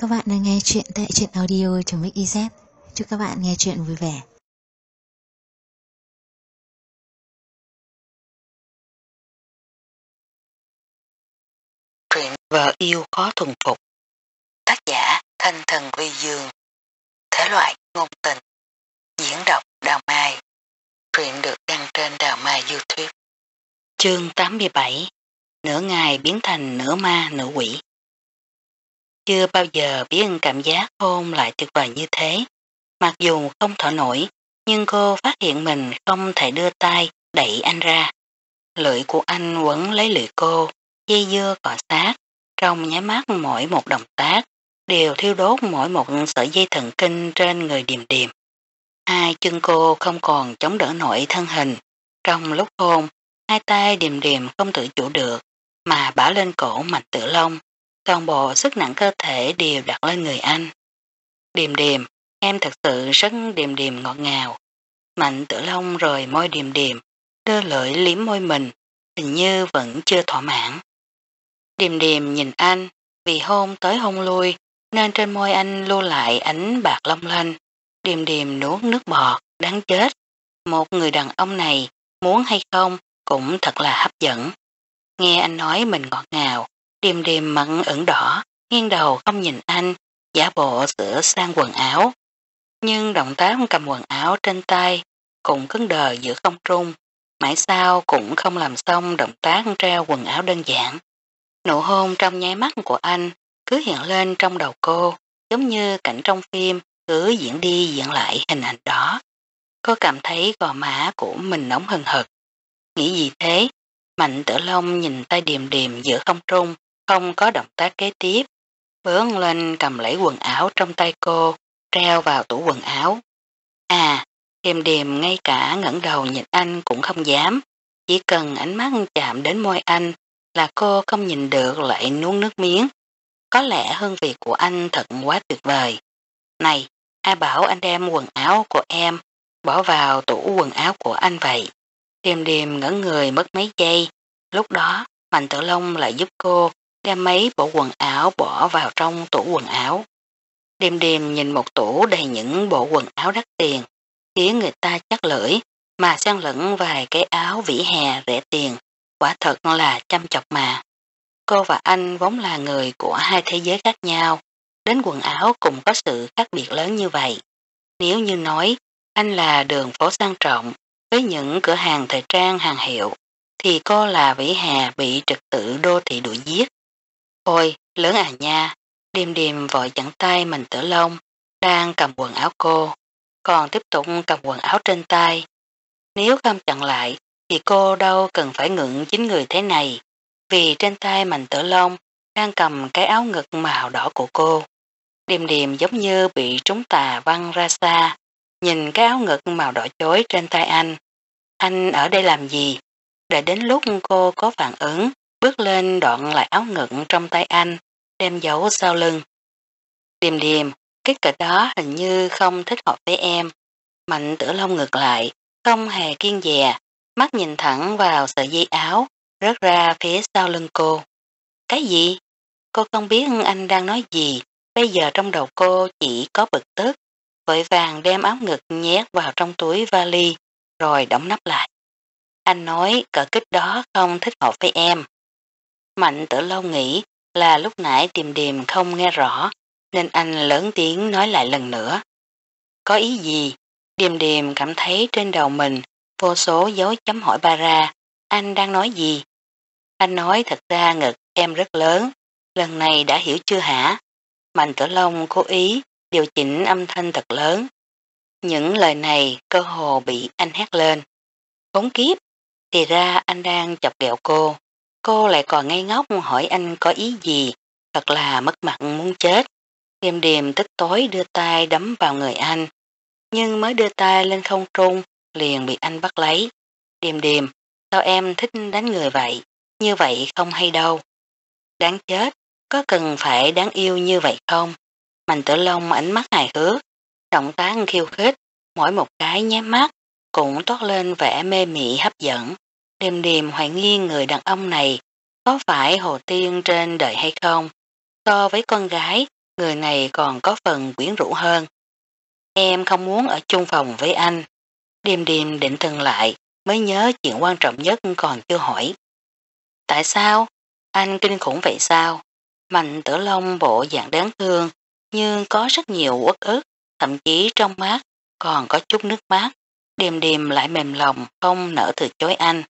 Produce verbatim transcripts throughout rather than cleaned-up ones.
các bạn đang nghe chuyện tại truyện audio.mix.iz. Chúc các bạn nghe chuyện vui vẻ. Truyện Vợ yêu khó thuần phục. Tác giả Thanh Thần Vi Dương. Thể loại ngôn tình. Diễn đọc Đào Mai. Truyện được đăng trên Đào Mai YouTube. Chương tám mươi bảy. Nửa ngày biến thành nửa ma nửa quỷ. Chưa bao giờ biết cảm giác hôn lại tuyệt vời như thế. Mặc dù không thở nổi, nhưng cô phát hiện mình không thể đưa tay đẩy anh ra. Lưỡi của anh quấn lấy lưỡi cô, dây dưa cọ sát. Trong nháy mắt mỗi một động tác đều thiêu đốt mỗi một sợi dây thần kinh trên người Điềm Điềm. Hai chân cô không còn chống đỡ nổi thân hình. Trong lúc hôn, hai tay Điềm Điềm không tự chủ được mà bả lên cổ Mạnh Tử Long. Toàn bộ sức nặng cơ thể đều đặt lên người anh. Điềm Điềm, em thật sự rất Điềm Điềm ngọt ngào. Mạnh Tử Long rồi môi Điềm Điềm, đưa lưỡi liếm môi mình, hình như vẫn chưa thỏa mãn. Điềm Điềm nhìn anh, vì hôn tới hôn lui, nên trên môi anh lưu lại ánh bạc long lanh. Điềm Điềm nuốt nước bọt, đáng chết. Một người đàn ông này, muốn hay không, cũng thật là hấp dẫn. Nghe anh nói mình ngọt ngào, Điềm Điềm mặt ửng đỏ, nghiêng đầu không nhìn anh, giả bộ sửa sang quần áo. Nhưng động tác cầm quần áo trên tay, cũng cứng đờ giữa không trung, mãi sao cũng không làm xong động tác treo quần áo đơn giản. Nụ hôn trong nháy mắt của anh cứ hiện lên trong đầu cô, giống như cảnh trong phim cứ diễn đi diễn lại hình ảnh đó. Cô cảm thấy gò má của mình nóng hừng hực. Nghĩ gì thế? Mạnh Tử Long nhìn tay Điềm Điềm giữa không trung, không có động tác kế tiếp. Bước lên cầm lấy quần áo trong tay cô, treo vào tủ quần áo. À, Điềm Điềm ngay cả ngẩng đầu nhìn anh cũng không dám. Chỉ cần ánh mắt chạm đến môi anh là cô không nhìn được lại nuốt nước miếng. Có lẽ hương vị của anh thật quá tuyệt vời. Này, ai bảo anh đem quần áo của em bỏ vào tủ quần áo của anh vậy? Điềm Điềm ngỡ người mất mấy giây. Lúc đó Mạnh Tử Long lại giúp cô đem mấy bộ quần áo bỏ vào trong tủ quần áo. Điềm Điềm nhìn một tủ đầy những bộ quần áo đắt tiền, khiến người ta chắc lưỡi, mà xen lẫn vài cái áo vỉ hè rẻ tiền, quả thật là chăm chọc mà. Cô và anh vốn là người của hai thế giới khác nhau, đến quần áo cũng có sự khác biệt lớn như vậy. Nếu như nói anh là đường phố sang trọng với những cửa hàng thời trang hàng hiệu, thì cô là vỉ hè bị trật tự đô thị đuổi giết. Ôi, lớn à nha, Điềm Điềm vội chặn tay Mạnh Tử Long đang cầm quần áo cô, còn tiếp tục cầm quần áo trên tay. Nếu không chặn lại thì cô đâu cần phải ngượng chính người thế này, vì trên tay Mạnh Tử Long đang cầm cái áo ngực màu đỏ của cô. Điềm Điềm giống như bị trúng tà văng ra xa, nhìn cái áo ngực màu đỏ chói trên tay anh. Anh ở đây làm gì? Đợi đến lúc cô có phản ứng, bước lên đoạn lại áo ngực trong tay anh, đem giấu sau lưng. Điềm Điềm, cái cỡ đó hình như không thích hợp với em. Mạnh Tử Long ngược lại, không hề kiêng dè, mắt nhìn thẳng vào sợi dây áo, rớt ra phía sau lưng cô. Cái gì? Cô không biết anh đang nói gì, bây giờ trong đầu cô chỉ có bực tức, vội vàng đem áo ngực nhét vào trong túi vali, rồi đóng nắp lại. Anh nói cỡ kích đó không thích hợp với em. Mạnh Tử Long nghĩ là lúc nãy Điềm Điềm không nghe rõ, nên anh lớn tiếng nói lại lần nữa. Có ý gì? Điềm Điềm cảm thấy trên đầu mình vô số dấu chấm hỏi ba ra. Anh đang nói gì? Anh nói thật ra ngực em rất lớn, lần này đã hiểu chưa hả? Mạnh Tử Long cố ý điều chỉnh âm thanh thật lớn. Những lời này cơ hồ bị anh hét lên. Khốn kiếp, thì ra anh đang chọc ghẹo cô. Cô lại còn ngây ngốc hỏi anh có ý gì, thật là mất mặt muốn chết. Điềm Điềm tức tối đưa tay đấm vào người anh, nhưng mới đưa tay lên không trung liền bị anh bắt lấy. Điềm Điềm, sao em thích đánh người vậy? Như vậy không hay đâu. Đáng chết, có cần phải đáng yêu như vậy không? Mạnh Tử Long ánh mắt hài hước, động tác khiêu khích, mỗi một cái nháy mắt cũng toát lên vẻ mê mị hấp dẫn. Điềm Điềm hoài nghi người đàn ông này có phải hồ tiên trên đời hay không. So với con gái Người này còn có phần quyến rũ hơn. Em không muốn ở chung phòng với anh. Điềm điềm định thần lại mới nhớ chuyện quan trọng nhất còn chưa hỏi. Tại sao? Anh kinh khủng vậy sao? Mạnh Tử Long bộ dạng đáng thương nhưng có rất nhiều uất ức, thậm chí trong mắt còn có chút nước mắt. Điềm điềm lại mềm lòng không nỡ từ chối anh.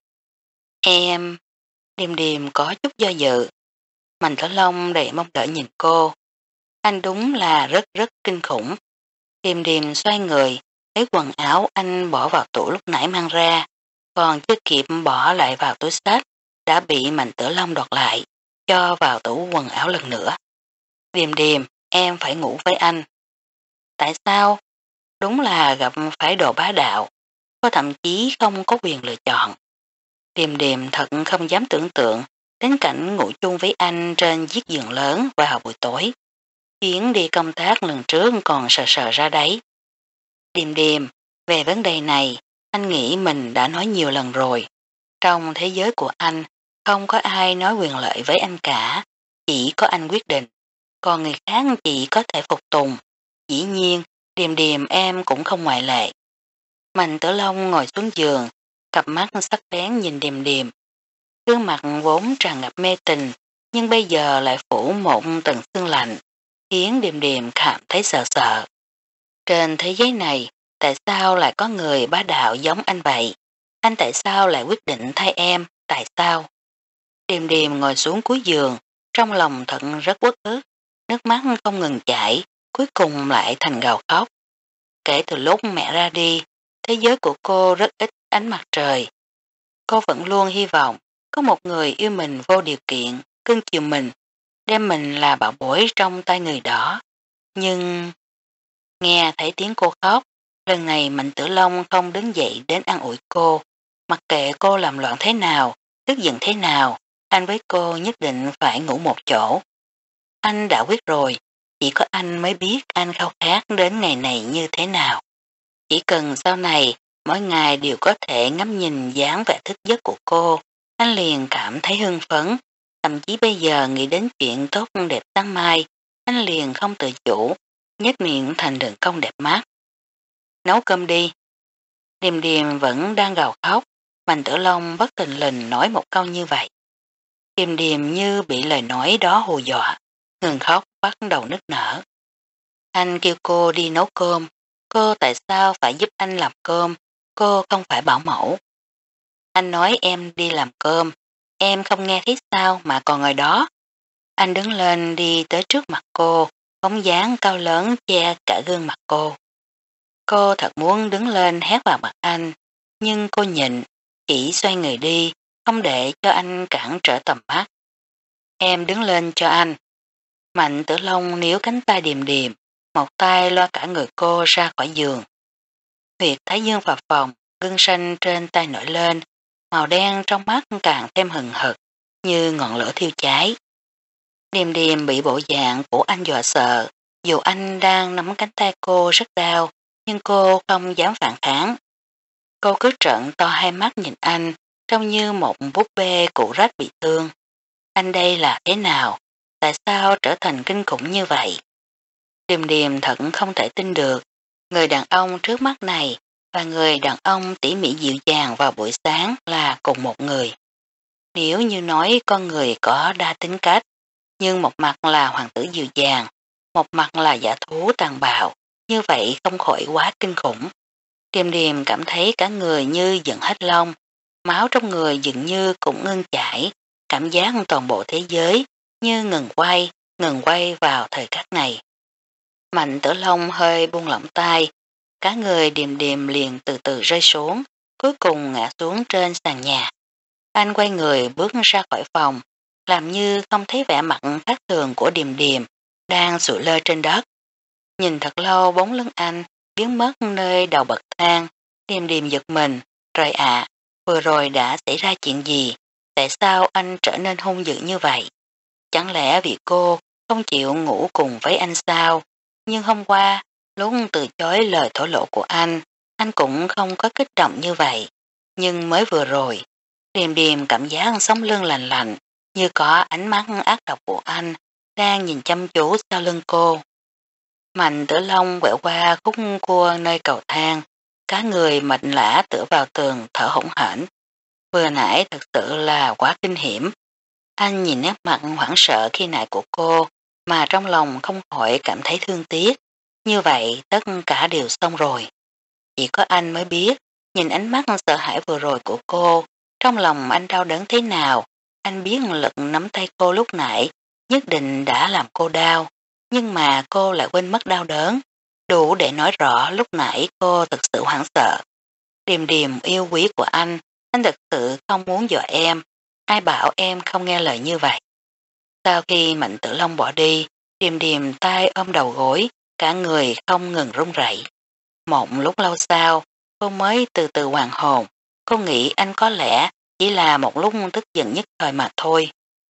Em... Điềm điềm có chút do dự. Mạnh Tử Long đầy mong đợi nhìn cô. Anh đúng là rất rất kinh khủng. Điềm điềm xoay người, lấy quần áo anh bỏ vào tủ lúc nãy mang ra, còn chưa kịp bỏ lại vào túi sách, đã bị Mạnh Tử Long đoạt lại, cho vào tủ quần áo lần nữa. Điềm điềm, em phải ngủ với anh. Tại sao? Đúng là gặp phải đồ bá đạo, có thậm chí không có quyền lựa chọn. Điềm điềm thật không dám tưởng tượng đến cảnh ngủ chung với anh trên chiếc giường lớn vào buổi tối. Chuyến đi công tác lần trước còn sờ sờ ra đấy. Điềm điềm, về vấn đề này, anh nghĩ mình đã nói nhiều lần rồi. Trong thế giới của anh, không có ai nói quyền lợi với anh cả, chỉ có anh quyết định, còn người khác chỉ có thể phục tùng. Dĩ nhiên, điềm điềm em cũng không ngoại lệ. Mạnh Tử Long ngồi xuống giường, cặp mắt sắc bén nhìn điềm điềm. Gương mặt vốn tràn ngập mê tình, nhưng bây giờ lại phủ một tầng sương lạnh, khiến điềm điềm cảm thấy sợ sợ. Trên thế giới này, tại sao lại có người bá đạo giống anh vậy? Anh tại sao lại quyết định thay em? Tại sao? Điềm điềm ngồi xuống cuối giường, trong lòng thật rất uất ức, nước mắt không ngừng chảy, cuối cùng lại thành gào khóc. Kể từ lúc mẹ ra đi, thế giới của cô rất ít ánh mặt trời. Cô vẫn luôn hy vọng có một người yêu mình vô điều kiện, cưng chiều mình, đem mình là bảo bối trong tay người đó. Nhưng... Nghe thấy tiếng cô khóc, lần này Mạnh Tử Long không đứng dậy đến an ủi cô. Mặc kệ cô làm loạn thế nào, tức giận thế nào, anh với cô nhất định phải ngủ một chỗ. Anh đã quyết rồi, chỉ có anh mới biết anh khao khát đến ngày này như thế nào. Chỉ cần sau này, mỗi ngày đều có thể ngắm nhìn dáng vẻ thức giấc của cô, anh liền cảm thấy hưng phấn. Thậm chí bây giờ nghĩ đến chuyện tốt đẹp sáng mai, anh liền không tự chủ, nhếch miệng thành đường cong đẹp mắt. Nấu cơm đi. Điềm điềm vẫn đang gào khóc, Mạnh Tử Long bất tình lình nói một câu như vậy. Điềm điềm như bị lời nói đó hù dọa, ngừng khóc bắt đầu nức nở. Anh kêu cô đi nấu cơm, cô tại sao phải giúp anh làm cơm, cô không phải bảo mẫu. Anh nói em đi làm cơm, em không nghe thấy sao mà còn ngồi đó. Anh đứng lên đi tới trước mặt cô, bóng dáng cao lớn che cả gương mặt cô. Cô thật muốn đứng lên hét vào mặt anh, nhưng cô nhịn, chỉ xoay người đi, không để cho anh cản trở tầm mắt. Em đứng lên cho anh. Mạnh Tử Long níu cánh tay điềm điềm, một tay loa cả người cô ra khỏi giường. Huyệt thái dương phập phồng, gân xanh trên tay nổi lên, màu đen trong mắt càng thêm hừng hực, như ngọn lửa thiêu cháy. Điềm điềm bị bộ dạng của anh dọa sợ, dù anh đang nắm cánh tay cô rất đau, nhưng cô không dám phản kháng. Cô cứ trợn to hai mắt nhìn anh, trông như một búp bê củ rách bị thương. Anh đây là thế nào? Tại sao trở thành kinh khủng như vậy? Điềm điềm thật không thể tin được, người đàn ông trước mắt này và người đàn ông tỉ mỉ dịu dàng vào buổi sáng là cùng một người. Nếu như nói con người có đa tính cách, nhưng một mặt là hoàng tử dịu dàng, một mặt là giả thú tàn bạo, như vậy không khỏi quá kinh khủng. Điềm điềm cảm thấy cả người như giận hết lông, máu trong người dường như cũng ngưng chảy, cảm giác toàn bộ thế giới như ngừng quay, ngừng quay vào thời khắc này. Mạnh Tử Long hơi buông lỏng tay, cả người điềm điềm liền từ từ rơi xuống, cuối cùng ngã xuống trên sàn nhà. Anh quay người bước ra khỏi phòng, làm như không thấy vẻ mặt khác thường của điềm điềm, đang sụi lơ trên đất. Nhìn thật lâu bóng lưng anh, biến mất nơi đầu bậc thang, điềm điềm giật mình, trời ạ, vừa rồi đã xảy ra chuyện gì, tại sao anh trở nên hung dữ như vậy? Chẳng lẽ vì cô không chịu ngủ cùng với anh sao? Nhưng hôm qua, lúc từ chối lời thổ lộ của anh, anh cũng không có kích động như vậy. Nhưng mới vừa rồi, điềm điềm cảm giác sống lưng lạnh lạnh, như có ánh mắt ác độc của anh, đang nhìn chăm chú sau lưng cô. Mạnh Tử Long quẹo qua khúc cua nơi cầu thang, cả người mệt lả tựa vào tường thở hổn hển. Vừa nãy thật sự là quá kinh hiểm. Anh nhìn nét mặt hoảng sợ khi nãy của cô mà trong lòng không khỏi cảm thấy thương tiếc. Như vậy tất cả đều xong rồi. Chỉ có anh mới biết, nhìn ánh mắt sợ hãi vừa rồi của cô, trong lòng anh đau đớn thế nào. Anh biết lực nắm tay cô lúc nãy nhất định đã làm cô đau, nhưng mà cô lại quên mất đau đớn, đủ để nói rõ lúc nãy cô thực sự hoảng sợ. Điềm điềm yêu quý của anh, anh thực sự không muốn dọa em, ai bảo em không nghe lời như vậy. Sau khi Mạnh Tử Long bỏ đi, điềm điềm tay ôm đầu gối, cả người không ngừng run rẩy. Một lúc lâu sau, cô mới từ từ hoàn hồn, cô nghĩ anh có lẽ chỉ là một lúc tức giận nhất thời mà thôi.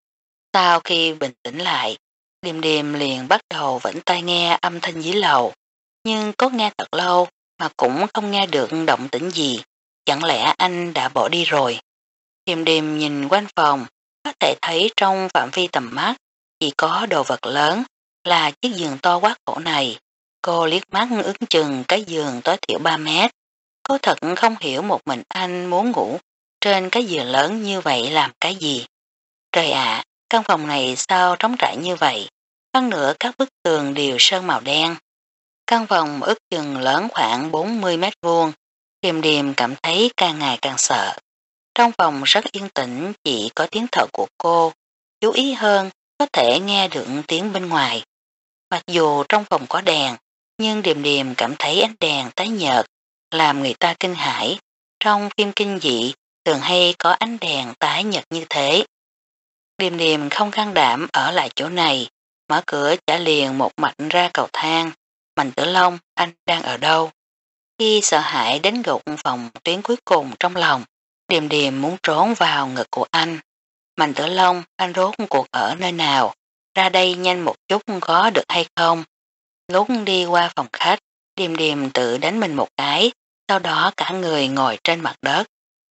Sau khi bình tĩnh lại, điềm điềm liền bắt đầu vẫn tai nghe âm thanh dưới lầu, nhưng có nghe thật lâu mà cũng không nghe được động tĩnh gì, chẳng lẽ anh đã bỏ đi rồi. Điềm điềm nhìn quanh phòng, có thể thấy trong phạm vi tầm mắt chỉ có đồ vật lớn là chiếc giường to quá khổ này. Cô liếc mắt ước chừng cái giường tối thiểu ba mét. Cô thật không hiểu một mình anh muốn ngủ trên cái giường lớn như vậy làm cái gì. Trời ạ, căn phòng này sao trống trải như vậy? Hơn nữa các bức tường đều sơn màu đen. Căn phòng ước chừng lớn khoảng bốn mươi mét vuông. Điềm điềm cảm thấy càng ngày càng sợ. Trong phòng rất yên tĩnh, chỉ có tiếng thở của cô. Chú ý hơn, có thể nghe được tiếng bên ngoài. Mặc dù trong phòng có đèn, nhưng điềm điềm cảm thấy ánh đèn tái nhợt, làm người ta kinh hãi. Trong phim kinh dị, thường hay có ánh đèn tái nhợt như thế. Điềm điềm không can đảm ở lại chỗ này, mở cửa trả liền một mạch ra cầu thang. Mạnh Tử Long, anh đang ở đâu? Khi sợ hãi đến gục phòng tuyến cuối cùng trong lòng, điềm điềm muốn trốn vào ngực của anh. Mạnh Tử Long, anh rốt cuộc ở nơi nào? Ra đây nhanh một chút có được hay không? Lúc đi qua phòng khách, điềm điềm tự đánh mình một cái, sau đó cả người ngồi trên mặt đất.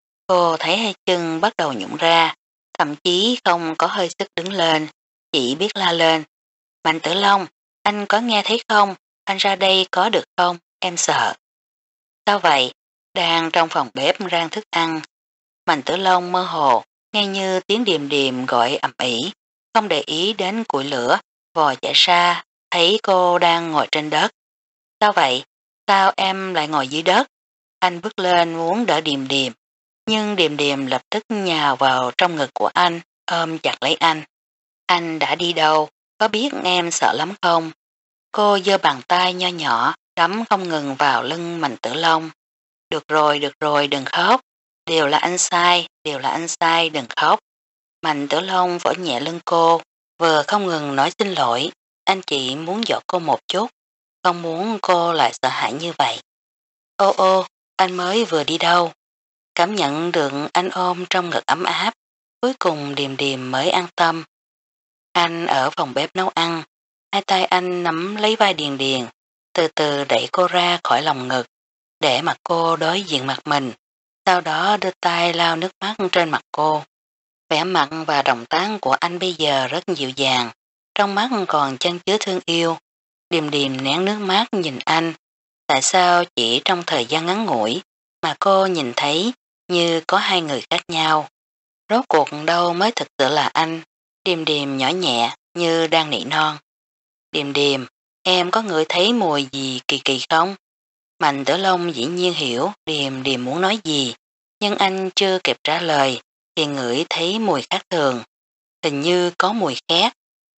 Cô thấy hai chân bắt đầu nhũng ra, thậm chí không có hơi sức đứng lên, chỉ biết la lên. Mạnh Tử Long, anh có nghe thấy không? Anh ra đây có được không? Em sợ. Sao vậy? Đang trong phòng bếp rang thức ăn. Mạnh Tử Long mơ hồ, nghe như tiếng điềm điềm gọi ầm ĩ, không để ý đến củi lửa, vò chạy ra, thấy cô đang ngồi trên đất. Sao vậy? Sao em lại ngồi dưới đất? Anh bước lên muốn đỡ điềm điềm, nhưng điềm điềm lập tức nhào vào trong ngực của anh, ôm chặt lấy anh. Anh đã đi đâu? Có biết em sợ lắm không? Cô giơ bàn tay nho nhỏ, đấm không ngừng vào lưng Mạnh Tử Long. Được rồi, được rồi, đừng khóc. Đều là anh sai, đều là anh sai, đừng khóc. Mạnh Tử Long vỗ nhẹ lưng cô, vừa không ngừng nói xin lỗi. Anh chỉ muốn dỗ cô một chút, không muốn cô lại sợ hãi như vậy. Ô ô, anh mới vừa đi đâu? Cảm nhận được anh ôm trong ngực ấm áp, cuối cùng điềm điềm mới an tâm. Anh ở phòng bếp nấu ăn, hai tay anh nắm lấy vai điền điền, từ từ đẩy cô ra khỏi lòng ngực, để mặt cô đối diện mặt mình, sau đó đưa tay lau nước mắt trên mặt cô. Vẻ mặt và động tác của anh bây giờ rất dịu dàng, trong mắt còn chan chứa thương yêu. Điềm điềm nén nước mắt nhìn anh, tại sao chỉ trong thời gian ngắn ngủi mà cô nhìn thấy như có hai người khác nhau. Rốt cuộc đâu mới thực sự là anh? Điềm điềm nhỏ nhẹ như đang nỉ non. Điềm điềm, em có ngửi thấy mùi gì kỳ kỳ không? Mạnh Tử Long dĩ nhiên hiểu điềm điềm muốn nói gì, nhưng anh chưa kịp trả lời thì ngửi thấy mùi khác thường. Hình như có mùi khác.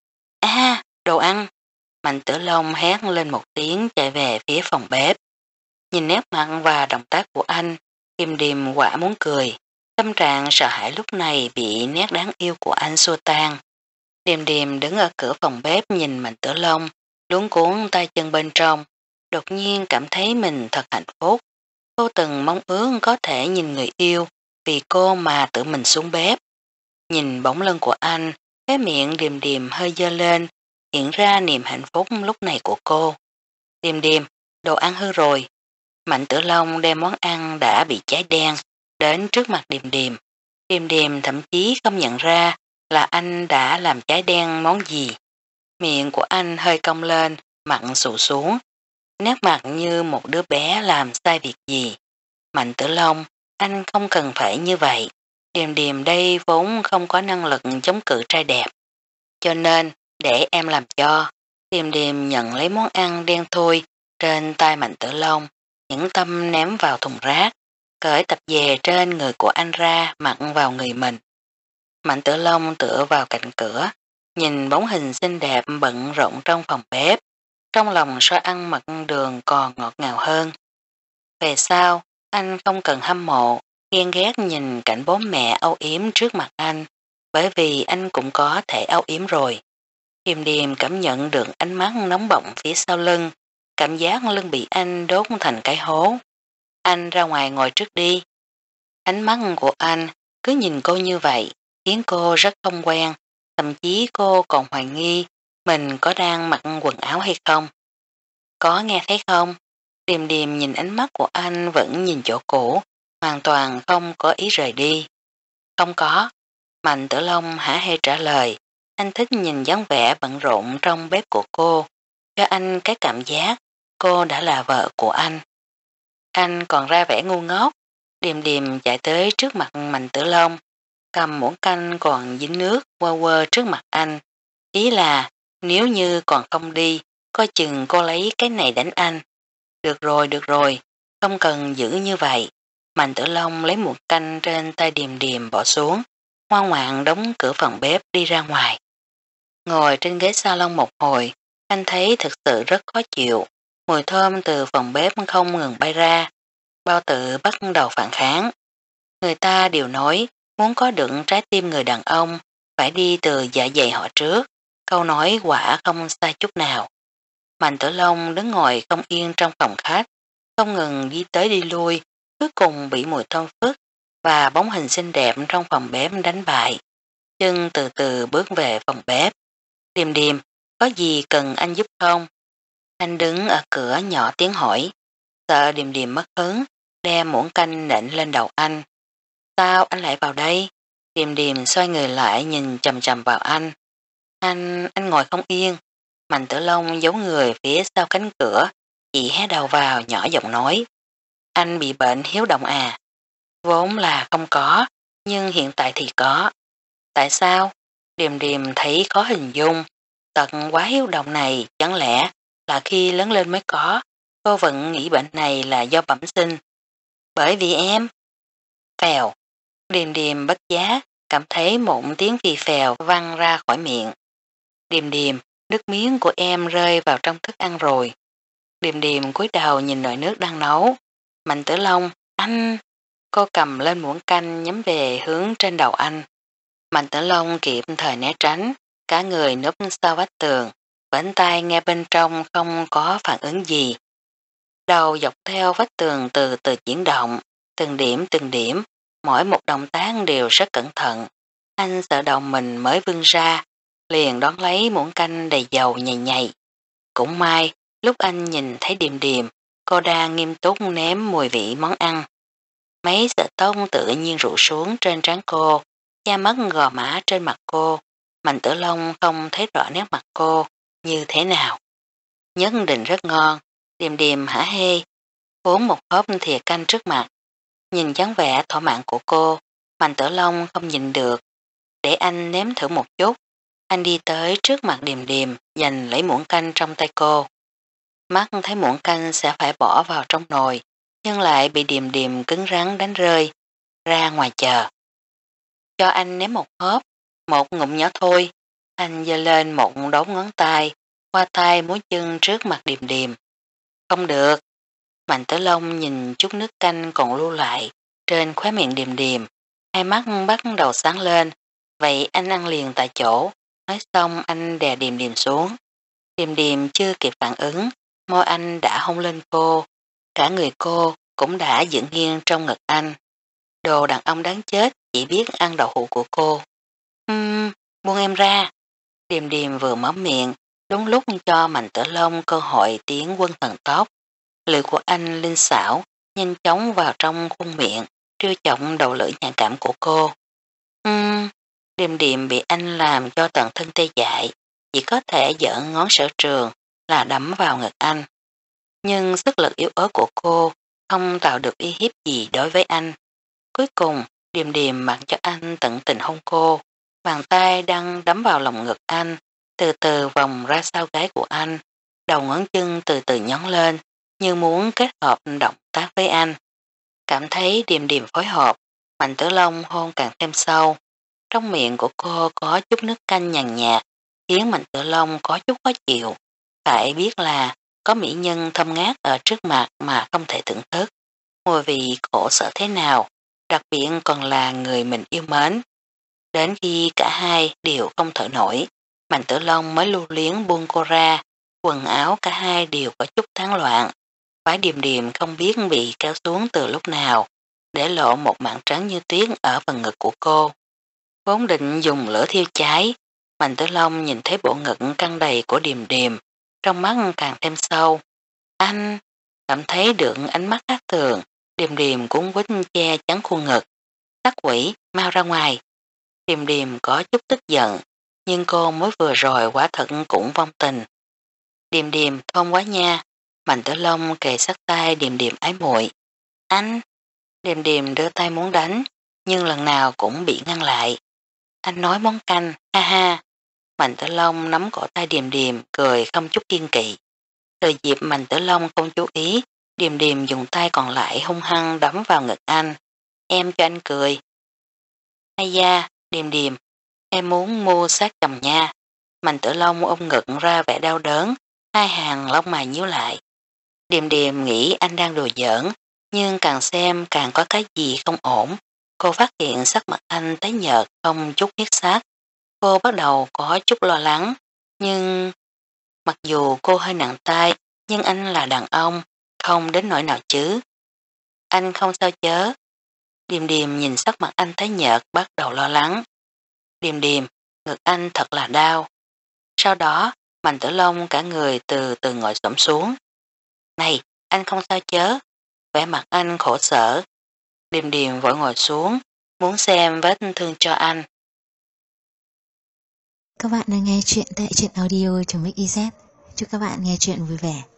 À, đồ ăn! Mạnh Tử Long hét lên một tiếng chạy về phía phòng bếp. Nhìn nét mặt và động tác của anh, điềm điềm quả muốn cười. Tâm trạng sợ hãi lúc này bị nét đáng yêu của anh xua tan. Điềm điềm đứng ở cửa phòng bếp nhìn Mạnh Tử Long, luống cuốn tay chân bên trong, đột nhiên cảm thấy mình thật hạnh phúc. Cô từng mong ước có thể nhìn người yêu vì cô mà tự mình xuống bếp. Nhìn bóng lưng của anh, cái miệng điềm điềm hơi dơ lên, hiện ra niềm hạnh phúc lúc này của cô. Điềm điềm, đồ ăn hư rồi. Mạnh Tử Long đem món ăn đã bị cháy đen đến trước mặt điềm điềm. Điềm điềm thậm chí không nhận ra là anh đã làm cháy đen món gì. Miệng của anh hơi cong lên, mặn xù xuống, nét mặt như một đứa bé làm sai việc gì. Mạnh Tử Long, anh không cần phải như vậy. Điềm điềm đây vốn không có năng lực chống cự trai đẹp. Cho nên, để em làm cho. Điềm điềm nhận lấy món ăn đen thui trên tay Mạnh Tử Long, những tâm ném vào thùng rác, cởi tập dề trên người của anh ra mặn vào người mình. Mạnh Tử Long tựa vào cạnh cửa, nhìn bóng hình xinh đẹp bận rộn trong phòng bếp, trong lòng so ăn mật đường còn ngọt ngào hơn. Về sau, anh không cần hâm mộ, ghen ghét nhìn cảnh bố mẹ âu yếm trước mặt anh, bởi vì anh cũng có thể âu yếm rồi. Điềm điềm cảm nhận được ánh mắt nóng bỏng phía sau lưng, cảm giác lưng bị anh đốt thành cái hố. Anh ra ngoài ngồi trước đi. Ánh mắt của anh cứ nhìn cô như vậy, khiến cô rất không quen, thậm chí cô còn hoài nghi mình có đang mặc quần áo hay không. Có nghe thấy không? Điềm điềm nhìn ánh mắt của anh vẫn nhìn chỗ cũ, hoàn toàn không có ý rời đi. Không có. Mạnh Tử Long hả hê trả lời, anh thích nhìn dáng vẻ bận rộn trong bếp của cô, cho anh cái cảm giác cô đã là vợ của anh. Anh còn ra vẻ ngu ngốc. Điềm điềm chạy tới trước mặt Mạnh Tử Long, cầm muỗng canh còn dính nước quơ quơ trước mặt anh. Ý là nếu như còn không đi, coi chừng cô lấy cái này đánh anh. Được rồi, được rồi, không cần giữ như vậy. Mạnh Tử Long lấy muỗng canh trên tay Điềm điềm bỏ xuống, ngoan ngoãn đóng cửa phòng bếp đi ra ngoài. Ngồi trên ghế salon một hồi, anh thấy thực sự rất khó chịu. Mùi thơm từ phòng bếp không ngừng bay ra. Bao tử bắt đầu phản kháng. Người ta đều nói muốn có được trái tim người đàn ông phải đi từ dạ dày họ trước. Câu nói quả không sai chút nào. Mạnh Tử Long đứng ngồi không yên trong phòng khách, không ngừng đi tới đi lui, cuối cùng bị mùi thơm phức và bóng hình xinh đẹp trong phòng bếp đánh bại. Chân từ từ bước về phòng bếp. Điềm điềm, có gì cần anh giúp không? Anh đứng ở cửa nhỏ tiếng hỏi. Sợ Điềm điềm mất hứng, đem muỗng canh nện lên đầu anh. Sao anh lại vào đây? Điềm điềm xoay người lại nhìn chầm chầm vào anh. Anh, anh ngồi không yên. Mạnh Tử Long giấu người phía sau cánh cửa, chỉ hé đầu vào nhỏ giọng nói. Anh bị bệnh hiếu động à? Vốn là không có, nhưng hiện tại thì có. Tại sao? Điềm điềm thấy khó hình dung. Tật quá hiếu động này chẳng lẽ là khi lớn lên mới có, cô vẫn nghĩ bệnh này là do bẩm sinh. Bởi vì em. Phèo. Điềm điềm bất giá, cảm thấy một tiếng phì phèo văng ra khỏi miệng. Điềm điềm, nước miếng của em rơi vào trong thức ăn rồi. Điềm điềm cúi đầu nhìn nồi nước đang nấu. Mạnh Tử Long, anh. Cô cầm lên muỗng canh nhắm về hướng trên đầu anh. Mạnh Tử Long kịp thời né tránh, cả người núp sau vách tường, vảnh tay nghe bên trong không có phản ứng gì. Đầu dọc theo vách tường từ từ chuyển động, từng điểm từng điểm, mỗi một động tác đều rất cẩn thận. Anh sợ đầu mình mới vươn ra, liền đón lấy muỗng canh đầy dầu nhầy nhầy. Cũng may, lúc anh nhìn thấy Điềm điềm, cô đang nghiêm túc nếm mùi vị món ăn. Mấy sợi tóc tự nhiên rủ xuống trên trán cô, da mắt gò má trên mặt cô. Mạnh Tử Long không thấy rõ nét mặt cô như thế nào. Nhất định rất ngon. Điềm điềm hả hê, uống một hớp thìa canh trước mặt. Nhìn dáng vẻ thỏa mãn của cô, Mạnh Tử Long không nhìn được. Để anh nếm thử một chút. Anh đi tới trước mặt Điềm điềm, giành lấy muỗng canh trong tay cô. Mắt thấy muỗng canh sẽ phải bỏ vào trong nồi, nhưng lại bị Điềm điềm cứng rắn đánh rơi. Ra ngoài chờ. Cho anh nếm một hớp, một ngụm nhỏ thôi. Anh giơ lên một đống ngón tay, qua tay múa chân trước mặt Điềm điềm. Không được. Mạnh Tử Long nhìn chút nước canh còn lưu lại trên khóe miệng Điềm điềm, hai mắt bắt đầu sáng lên. Vậy anh ăn liền tại chỗ. Nói xong anh đè Điềm điềm xuống. Điềm điềm chưa kịp phản ứng, môi anh đã hôn lên cô, cả người cô cũng đã dựng nghiêng trong ngực anh. Đồ đàn ông đáng chết chỉ biết ăn đậu hũ của cô. Ừm, buông em ra. Điềm điềm vừa mở miệng, đúng lúc cho Mạnh Tử Long cơ hội tiến quân thần tốc. Lưỡi của anh linh xảo, nhanh chóng vào trong khuôn miệng, trêu chọc đầu lưỡi nhạy cảm của cô. Ừm, Điềm điềm bị anh làm cho toàn thân tê dại, chỉ có thể giở ngón sở trường là đấm vào ngực anh. Nhưng sức lực yếu ớt của cô không tạo được uy hiếp gì đối với anh. Cuối cùng, Điềm Điềm mặc cho anh tận tình hôn cô, bàn tay đang đấm vào lòng ngực anh, từ từ vòng ra sau gáy của anh, đầu ngón chân từ từ nhón lên, như muốn kết hợp động tác với anh. Cảm thấy Điềm Điềm phối hợp, Mạnh Tử Long hôn càng thêm sâu. Trong miệng của cô có chút nước canh nhàn nhạt, khiến Mạnh Tử Long có chút khó chịu. Phải biết là có mỹ nhân thơm ngát ở trước mặt mà không thể thưởng thức. Mùi vị khổ sở thế nào, đặc biệt còn là người mình yêu mến. Đến khi cả hai đều không thở nổi, Mạnh Tử Long mới lưu luyến buông cô ra, quần áo cả hai đều có chút tán loạn. Váy Điềm Điềm không biết bị kéo xuống từ lúc nào, để lộ một mảng trắng như tuyết ở phần ngực của cô. Vốn định dùng lửa thiêu cháy, Mạnh Tử Long nhìn thấy bộ ngực căng đầy của Điềm Điềm, trong mắt càng thêm sâu. Anh cảm thấy được ánh mắt khác thường, Điềm Điềm cũng quýt che chắn khuôn ngực. Tắc quỷ, mau ra ngoài. Điềm Điềm có chút tức giận, nhưng cô mới vừa rồi quả thật cũng vong tình. Điềm Điềm thơm quá nha. Mạnh Tử Long kề sát tay Điềm Điềm ái muội. Anh! Điềm Điềm đưa tay muốn đánh, nhưng lần nào cũng bị ngăn lại. Anh nói món canh, ha ha. Mạnh Tử Long nắm cổ tay Điềm Điềm, cười không chút kiên kỵ. Từ dịp Mạnh Tử Long không chú ý, Điềm Điềm dùng tay còn lại hung hăng đấm vào ngực anh. Em cho anh cười. Ai da, Điềm Điềm, em muốn mua sát chồng nha. Mạnh Tử Long ôm ngực ra vẻ đau đớn, hai hàng lông mày nhíu lại. Điềm Điềm nghĩ anh đang đùa giỡn, nhưng càng xem càng có cái gì không ổn. Cô phát hiện sắc mặt anh tái nhợt không chút huyết sắc. Cô bắt đầu có chút lo lắng, nhưng mặc dù cô hơi nặng tay, nhưng anh là đàn ông, không đến nỗi nào chứ. Anh không sao chớ. Điềm Điềm nhìn sắc mặt anh tái nhợt bắt đầu lo lắng. Điềm Điềm, ngực anh thật là đau. Sau đó, Mạnh Tử Long cả người từ từ ngồi xổm xuống. Này, anh không sao chớ. Vẻ mặt anh khổ sở. Điềm Điềm vội ngồi xuống, muốn xem vết thương cho anh. Các bạn đang nghe chuyện tại truyện audio.mixyz. Chúc các bạn nghe chuyện vui vẻ.